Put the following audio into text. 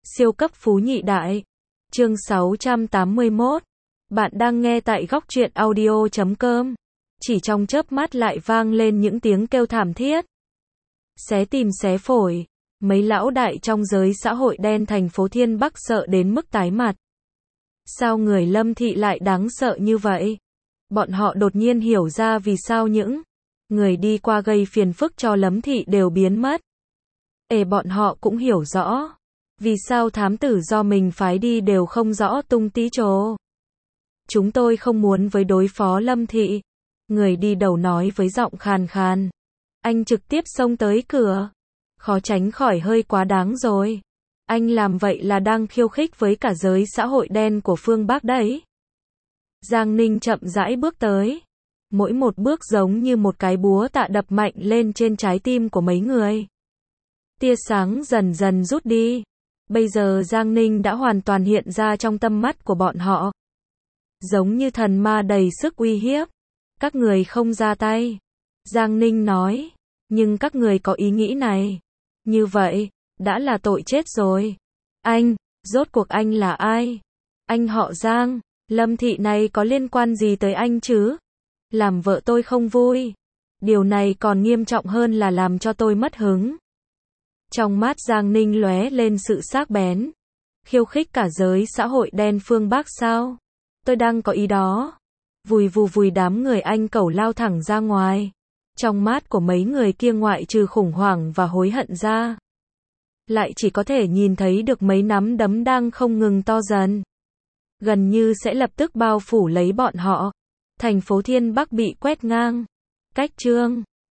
Siêu cấp phú nhị đại. Chương 681. Bạn đang nghe tại góc truyện audio.com. Chỉ trong chớp mắt lại vang lên những tiếng kêu thảm thiết. Xé tim xé phổi. Mấy lão đại trong giới xã hội đen thành phố Thiên Bắc sợ đến mức tái mặt. Sao người Lâm Thị lại đáng sợ như vậy? Bọn họ đột nhiên hiểu ra vì sao những người đi qua gây phiền phức cho Lâm Thị đều biến mất. Bọn họ cũng hiểu rõ. Vì sao thám tử do mình phái đi đều không rõ tung tí chồ. Chúng tôi không muốn với đối phó Lâm Thị. Người đi đầu nói với giọng khàn khàn. Anh trực tiếp xông tới cửa. Khó tránh khỏi hơi quá đáng rồi. Anh làm vậy là đang khiêu khích với cả giới xã hội đen của phương Bắc đấy. Giang Ninh chậm rãi bước tới. Mỗi một bước giống như một cái búa tạ đập mạnh lên trên trái tim của mấy người. Tia sáng dần dần rút đi. Bây giờ Giang Ninh đã hoàn toàn hiện ra trong tâm mắt của bọn họ. Giống như thần ma đầy sức uy hiếp. Các người không ra tay. Giang Ninh nói. Nhưng các người có ý nghĩ này. Như vậy, đã là tội chết rồi. Anh, rốt cuộc anh là ai? Anh họ Giang, Lâm Thị này có liên quan gì tới anh chứ? Làm vợ tôi không vui. Điều này còn nghiêm trọng hơn là làm cho tôi mất hứng. Trong mắt Giang Ninh lóe lên sự sắc bén. Khiêu khích cả giới xã hội đen phương Bắc sao? Tôi đang có ý đó. Vùi đám người anh cẩu lao thẳng ra ngoài. Trong mắt của mấy người kia ngoại trừ khủng hoảng và hối hận ra, lại chỉ có thể nhìn thấy được mấy nắm đấm đang không ngừng to dần. Gần như sẽ lập tức bao phủ lấy bọn họ. Thành phố Thiên Bắc bị quét ngang. Cách chương